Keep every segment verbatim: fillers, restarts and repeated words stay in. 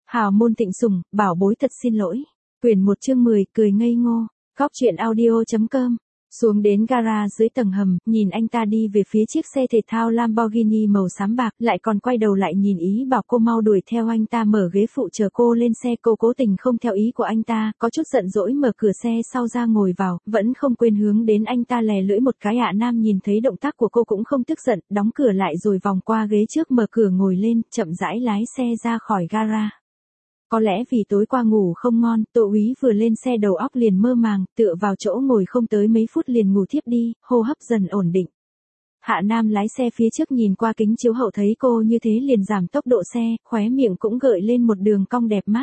Hào môn thịnh sủng, bảo bối thật xin lỗi. Quyển một chương mười, cười ngây ngô. Góc truyện audio chấm com. Xuống đến gara dưới tầng hầm, nhìn anh ta đi về phía chiếc xe thể thao Lamborghini màu xám bạc, lại còn quay đầu lại nhìn ý bảo cô mau đuổi theo anh ta mở ghế phụ chờ cô lên xe. Cô cố tình không theo ý của anh ta, có chút giận dỗi mở cửa xe sau ra ngồi vào, vẫn không quên hướng đến anh ta lè lưỡi một cái. Hạ Nam nhìn thấy động tác của cô cũng không tức giận, đóng cửa lại rồi vòng qua ghế trước mở cửa ngồi lên, chậm rãi lái xe ra khỏi gara. Có lẽ vì tối qua ngủ không ngon, Tô Úy vừa lên xe đầu óc liền mơ màng, tựa vào chỗ ngồi không tới mấy phút liền ngủ thiếp đi, hô hấp dần ổn định. Hạ Nam lái xe phía trước nhìn qua kính chiếu hậu thấy cô như thế liền giảm tốc độ xe, khóe miệng cũng gợi lên một đường cong đẹp mắt.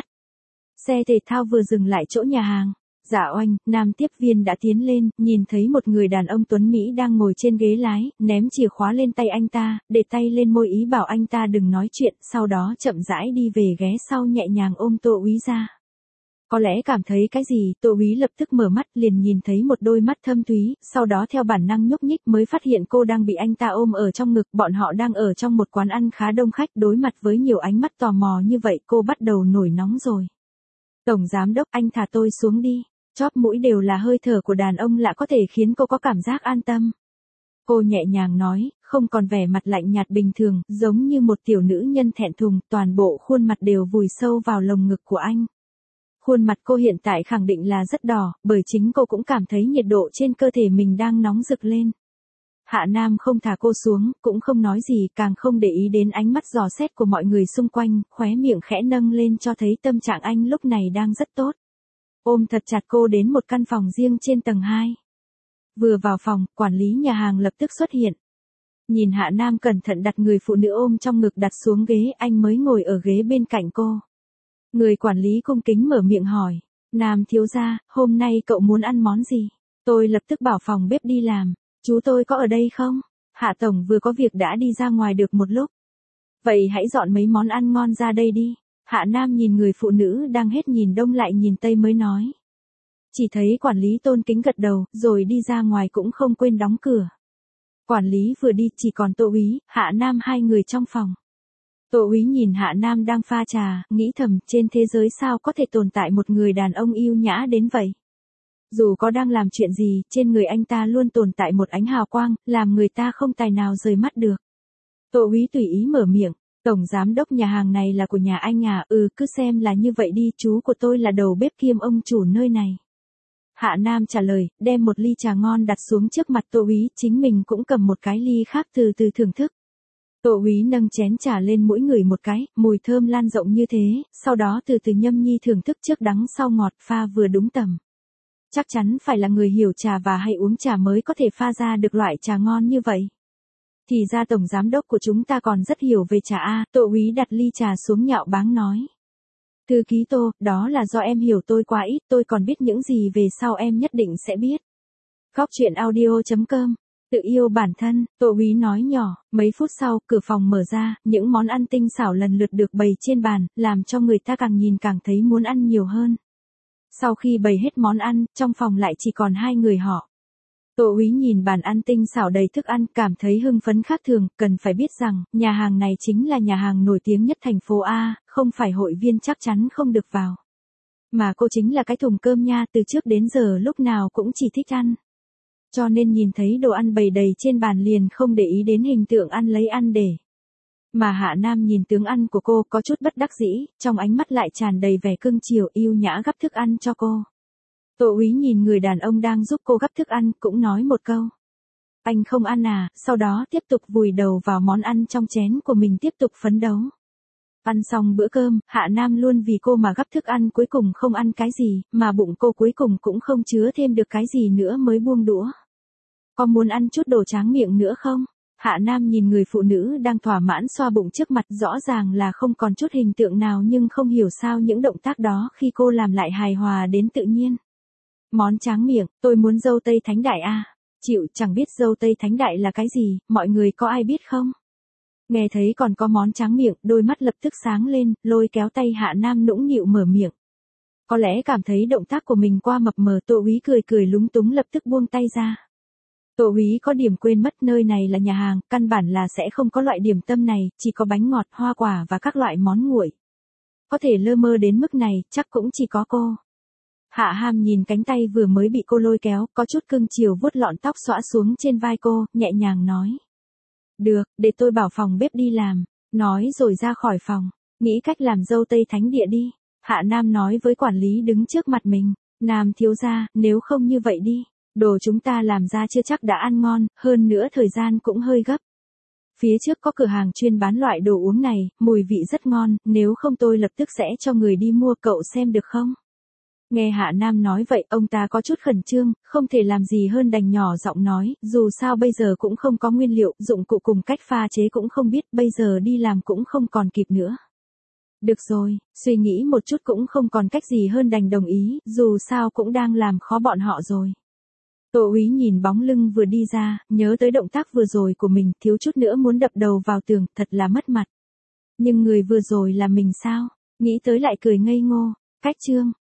Xe thể thao vừa dừng lại chỗ nhà hàng. Dạ oanh, nam tiếp viên đã tiến lên, nhìn thấy một người đàn ông tuấn Mỹ đang ngồi trên ghế lái, ném chìa khóa lên tay anh ta, để tay lên môi ý bảo anh ta đừng nói chuyện, sau đó chậm rãi đi về ghé sau nhẹ nhàng ôm Tô Úy ra. Có lẽ cảm thấy cái gì, Tô Úy lập tức mở mắt liền nhìn thấy một đôi mắt thâm thúy, sau đó theo bản năng nhúc nhích mới phát hiện cô đang bị anh ta ôm ở trong ngực. Bọn họ đang ở trong một quán ăn khá đông khách, đối mặt với nhiều ánh mắt tò mò như vậy cô bắt đầu nổi nóng rồi. Tổng giám đốc, anh thả tôi xuống đi. Chóp mũi đều là hơi thở của đàn ông lạ có thể khiến cô có cảm giác an tâm. Cô nhẹ nhàng nói, không còn vẻ mặt lạnh nhạt bình thường, giống như một tiểu nữ nhân thẹn thùng, toàn bộ khuôn mặt đều vùi sâu vào lồng ngực của anh. Khuôn mặt cô hiện tại khẳng định là rất đỏ, bởi chính cô cũng cảm thấy nhiệt độ trên cơ thể mình đang nóng rực lên. Hạ Nam không thả cô xuống, cũng không nói gì, càng không để ý đến ánh mắt dò xét của mọi người xung quanh, khóe miệng khẽ nâng lên cho thấy tâm trạng anh lúc này đang rất tốt. Ôm thật chặt cô đến một căn phòng riêng trên tầng hai. Vừa vào phòng, quản lý nhà hàng lập tức xuất hiện. Nhìn Hạ Nam cẩn thận đặt người phụ nữ ôm trong ngực đặt xuống ghế, anh mới ngồi ở ghế bên cạnh cô. Người quản lý cung kính mở miệng hỏi, Nam thiếu gia, hôm nay cậu muốn ăn món gì? Tôi lập tức bảo phòng bếp đi làm, chú tôi có ở đây không? Hạ tổng vừa có việc đã đi ra ngoài được một lúc. Vậy hãy dọn mấy món ăn ngon ra đây đi. Hạ Nam nhìn người phụ nữ đang hết nhìn đông lại nhìn tây mới nói. Chỉ thấy quản lý tôn kính gật đầu, rồi đi ra ngoài cũng không quên đóng cửa. Quản lý vừa đi chỉ còn Tô Úy, Hạ Nam hai người trong phòng. Tô Úy nhìn Hạ Nam đang pha trà, nghĩ thầm trên thế giới sao có thể tồn tại một người đàn ông yêu nhã đến vậy. Dù có đang làm chuyện gì, trên người anh ta luôn tồn tại một ánh hào quang, làm người ta không tài nào rời mắt được. Tô Úy tùy ý mở miệng. Tổng giám đốc nhà hàng này là của nhà anh à? Ừ, cứ xem là như vậy đi, chú của tôi là đầu bếp kiêm ông chủ nơi này. Hạ Nam trả lời, đem một ly trà ngon đặt xuống trước mặt Tô Úy, chính mình cũng cầm một cái ly khác từ từ thưởng thức. Tô Úy nâng chén trà lên mỗi người một cái, mùi thơm lan rộng như thế, sau đó từ từ nhâm nhi thưởng thức trước đắng sau ngọt, pha vừa đúng tầm. Chắc chắn phải là người hiểu trà và hay uống trà mới có thể pha ra được loại trà ngon như vậy. Thì ra tổng giám đốc của chúng ta còn rất hiểu về trà a. Tô Úy đặt ly trà xuống nhạo báng nói. Thư ký Tô, đó là do em hiểu tôi quá ít, tôi còn biết những gì về sau em nhất định sẽ biết. Góc truyện audio chấm com. Tự yêu bản thân, Tô Úy nói nhỏ. Mấy phút sau, cửa phòng mở ra, những món ăn tinh xảo lần lượt được bày trên bàn, làm cho người ta càng nhìn càng thấy muốn ăn nhiều hơn. Sau khi bày hết món ăn, trong phòng lại chỉ còn hai người họ. Tô Úy nhìn bàn ăn tinh xảo đầy thức ăn, cảm thấy hưng phấn khác thường, cần phải biết rằng, nhà hàng này chính là nhà hàng nổi tiếng nhất thành phố A, không phải hội viên chắc chắn không được vào. Mà cô chính là cái thùng cơm nha, từ trước đến giờ lúc nào cũng chỉ thích ăn. Cho nên nhìn thấy đồ ăn bày đầy trên bàn liền không để ý đến hình tượng ăn lấy ăn để. Mà Hạ Nam nhìn tướng ăn của cô có chút bất đắc dĩ, trong ánh mắt lại tràn đầy vẻ cưng chiều yêu nhã gắp thức ăn cho cô. Tô Úy nhìn người đàn ông đang giúp cô gắp thức ăn, cũng nói một câu. Anh không ăn à, sau đó tiếp tục vùi đầu vào món ăn trong chén của mình tiếp tục phấn đấu. Ăn xong bữa cơm, Hạ Nam luôn vì cô mà gắp thức ăn cuối cùng không ăn cái gì, mà bụng cô cuối cùng cũng không chứa thêm được cái gì nữa mới buông đũa. Có muốn ăn chút đồ tráng miệng nữa không? Hạ Nam nhìn người phụ nữ đang thỏa mãn xoa bụng trước mặt, rõ ràng là không còn chút hình tượng nào nhưng không hiểu sao những động tác đó khi cô làm lại hài hòa đến tự nhiên. Món tráng miệng, tôi muốn dâu tây thánh đại a. À. Chịu, chẳng biết dâu tây thánh đại là cái gì, mọi người có ai biết không? Nghe thấy còn có món tráng miệng, đôi mắt lập tức sáng lên, lôi kéo tay Hạ Nam nũng nịu mở miệng. Có lẽ cảm thấy động tác của mình qua mập mờ, Tô Úy cười cười lúng túng lập tức buông tay ra. Tô Úy có điểm quên mất nơi này là nhà hàng, căn bản là sẽ không có loại điểm tâm này, chỉ có bánh ngọt, hoa quả và các loại món nguội. có thể lơ mơ đến mức này, chắc cũng chỉ có cô. Hạ Ham nhìn cánh tay vừa mới bị cô lôi kéo, có chút cưng chiều vuốt lọn tóc xõa xuống trên vai cô, nhẹ nhàng nói. Được, để tôi bảo phòng bếp đi làm. Nói rồi ra khỏi phòng. Nghĩ cách làm dâu Tây Thánh Địa đi. Hạ Nam nói với quản lý đứng trước mặt mình. Nam thiếu gia, nếu không như vậy đi. Đồ chúng ta làm ra chưa chắc đã ăn ngon, hơn nữa thời gian cũng hơi gấp. Phía trước có cửa hàng chuyên bán loại đồ uống này, mùi vị rất ngon, nếu không tôi lập tức sẽ cho người đi mua, cậu xem được không? Nghe Hạ Nam nói vậy, ông ta có chút khẩn trương, không thể làm gì hơn đành nhỏ giọng nói, dù sao bây giờ cũng không có nguyên liệu, dụng cụ cùng cách pha chế cũng không biết, bây giờ đi làm cũng không còn kịp nữa. Được rồi, suy nghĩ một chút cũng không còn cách gì hơn đành đồng ý, dù sao cũng đang làm khó bọn họ rồi. Tô Úy nhìn bóng lưng vừa đi ra, nhớ tới động tác vừa rồi của mình, thiếu chút nữa muốn đập đầu vào tường, thật là mất mặt. Nhưng người vừa rồi là mình sao? Nghĩ tới lại cười ngây ngô. Cách chương